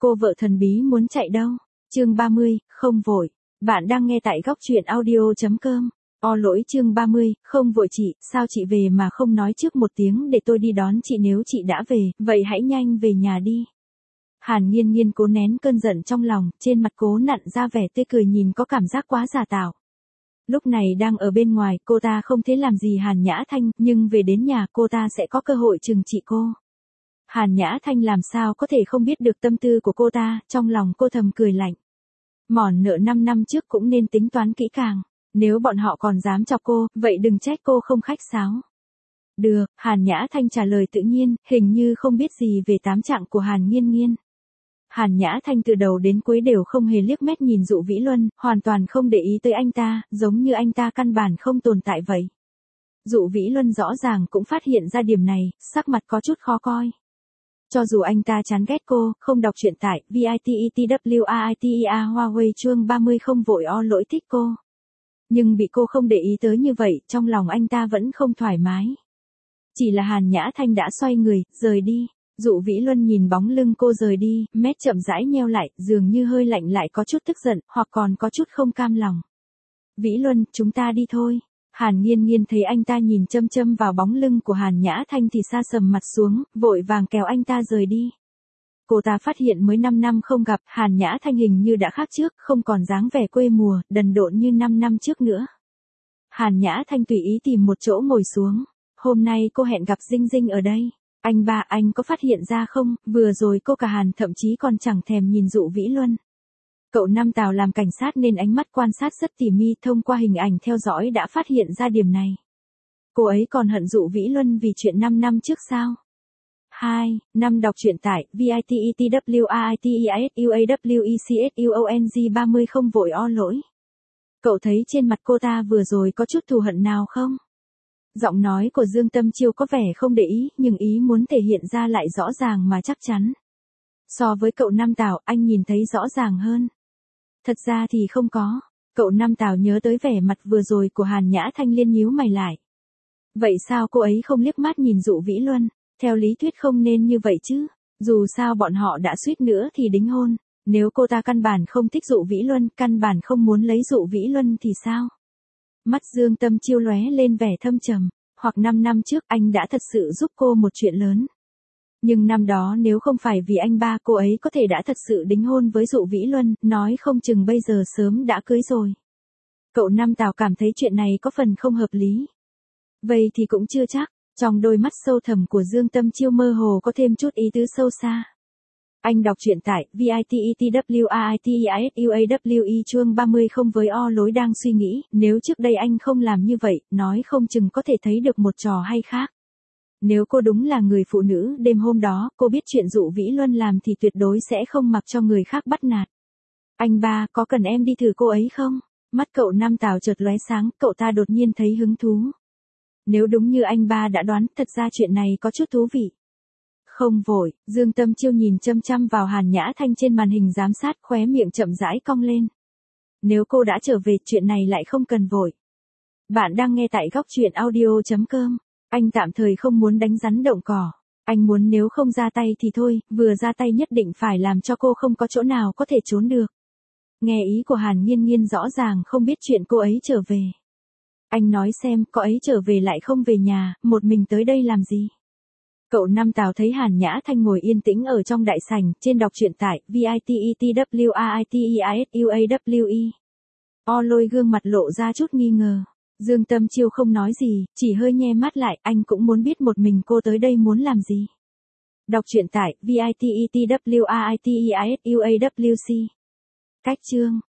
Cô vợ thần bí muốn chạy đâu? Chương 30, không vội. Bạn đang nghe tại góc truyện audio.com. Lỗi chương 30, không vội chị, sao chị về mà không nói trước một tiếng để tôi đi đón chị, nếu chị đã về, vậy hãy nhanh về nhà đi. Hàn Nhiên Nhiên cố nén cơn giận trong lòng, trên mặt cố nặn ra vẻ tươi cười nhìn có cảm giác quá giả tạo. Lúc này đang ở bên ngoài, cô ta không thể làm gì Hàn Nhã Thanh, nhưng về đến nhà cô ta sẽ có cơ hội trừng trị cô. Hàn Nhã Thanh làm sao có thể không biết được tâm tư của cô ta, trong lòng cô thầm cười lạnh. Mòn nợ 5 năm trước cũng nên tính toán kỹ càng, nếu bọn họ còn dám chọc cô, vậy đừng trách cô không khách sáo. Được, Hàn Nhã Thanh trả lời tự nhiên, hình như không biết gì về tám trạng của Hàn Nhiên Nhiên. Hàn Nhã Thanh từ đầu đến cuối đều không hề liếc mắt nhìn Dụ Vĩ Luân, hoàn toàn không để ý tới anh ta, giống như anh ta căn bản không tồn tại vậy. Dụ Vĩ Luân rõ ràng cũng phát hiện ra điểm này, sắc mặt có chút khó coi. Cho dù anh ta chán ghét cô, không đọc truyện tại VITETWAITEA Huawei chương 30 không vội lỗi thích cô. Nhưng bị cô không để ý tới như vậy, trong lòng anh ta vẫn không thoải mái. Chỉ là Hàn Nhã Thanh đã xoay người, rời đi. Dụ Vĩ Luân nhìn bóng lưng cô rời đi, mét chậm rãi nheo lại, dường như hơi lạnh lại có chút tức giận, hoặc còn có chút không cam lòng. Vĩ Luân, chúng ta đi thôi. Hàn Nhiên Nhiên thấy anh ta nhìn chăm chăm vào bóng lưng của Hàn Nhã Thanh thì sa sầm mặt xuống, vội vàng kéo anh ta rời đi. Cô ta phát hiện mới 5 năm không gặp, Hàn Nhã Thanh hình như đã khác trước, không còn dáng vẻ quê mùa, đần độn như 5 năm trước nữa. Hàn Nhã Thanh tùy ý tìm một chỗ ngồi xuống. Hôm nay cô hẹn gặp Dinh Dinh ở đây. Anh ba, anh có phát hiện ra không, vừa rồi cô cả Hàn thậm chí còn chẳng thèm nhìn Dụ Vĩ Luân. Cậu Năm Tào làm cảnh sát nên ánh mắt quan sát rất tỉ mỉ, thông qua hình ảnh theo dõi đã phát hiện ra điểm này. Cô ấy còn hận Dụ Vĩ Luân vì chuyện 5 năm trước sao? 2. Năm đọc truyện tại VITETWAITESUAWECSUONG 30 không vội lỗi. Cậu thấy trên mặt cô ta vừa rồi có chút thù hận nào không? Giọng nói của Dương Tâm Chiêu có vẻ không để ý, nhưng ý muốn thể hiện ra lại rõ ràng mà chắc chắn. So với cậu Năm Tào, anh nhìn thấy rõ ràng hơn. Thật ra thì không có. Cậu Năm Tào nhớ tới vẻ mặt vừa rồi của Hàn Nhã Thanh liên nhíu mày lại. Vậy sao cô ấy không liếc mắt nhìn Dụ Vĩ Luân? Theo lý thuyết không nên như vậy chứ. Dù sao bọn họ đã suýt nữa thì đính hôn. Nếu cô ta căn bản không thích Dụ Vĩ Luân, căn bản không muốn lấy Dụ Vĩ Luân thì sao? Mắt Dương Tâm Chiêu lóe lên vẻ thâm trầm. Hoặc 5 năm trước anh đã thật sự giúp cô một chuyện lớn. Nhưng năm đó nếu không phải vì anh ba, cô ấy có thể đã thật sự đính hôn với Dụ Vĩ Luân, nói không chừng bây giờ sớm đã cưới rồi. Cậu Năm Tào cảm thấy chuyện này có phần không hợp lý. Vậy thì cũng chưa chắc, trong đôi mắt sâu thẳm của Dương Tâm Chiêu mơ hồ có thêm chút ý tứ sâu xa. Anh đọc truyện tại VITETWAITESUAWE chương 30 không với lỗi đang suy nghĩ, nếu trước đây anh không làm như vậy, nói không chừng có thể thấy được một trò hay khác. Nếu cô đúng là người phụ nữ đêm hôm đó, cô biết chuyện Dụ Vĩ Luân làm thì tuyệt đối sẽ không mặc cho người khác bắt nạt. Anh ba, có cần em đi thử cô ấy không? Mắt cậu Năm Tào chợt lóe sáng, cậu ta đột nhiên thấy hứng thú. Nếu đúng như anh ba đã đoán, thật ra chuyện này có chút thú vị. Không vội, Dương Tâm Chiêu nhìn chăm chăm vào Hàn Nhã Thanh trên màn hình giám sát, khóe miệng chậm rãi cong lên. Nếu cô đã trở về, chuyện này lại không cần vội. Bạn đang nghe tại góc truyện audio.com. Anh tạm thời không muốn đánh rắn động cỏ. Anh muốn nếu không ra tay thì thôi, vừa ra tay nhất định phải làm cho cô không có chỗ nào có thể trốn được. Nghe ý của Hàn Nhiên Nhiên rõ ràng không biết chuyện cô ấy trở về. Anh nói xem, cô ấy trở về lại không về nhà, một mình tới đây làm gì? Cậu Năm Tào thấy Hàn Nhã Thanh ngồi yên tĩnh ở trong đại sảnh, trên đọc truyện tại VITETWAITESUAWE. Lôi gương mặt lộ ra chút nghi ngờ. Dương Tâm Chiêu không nói gì, chỉ hơi nhe mắt lại, anh cũng muốn biết một mình cô tới đây muốn làm gì. Đọc truyện tại VITETWAITESUAWC. Cách chương.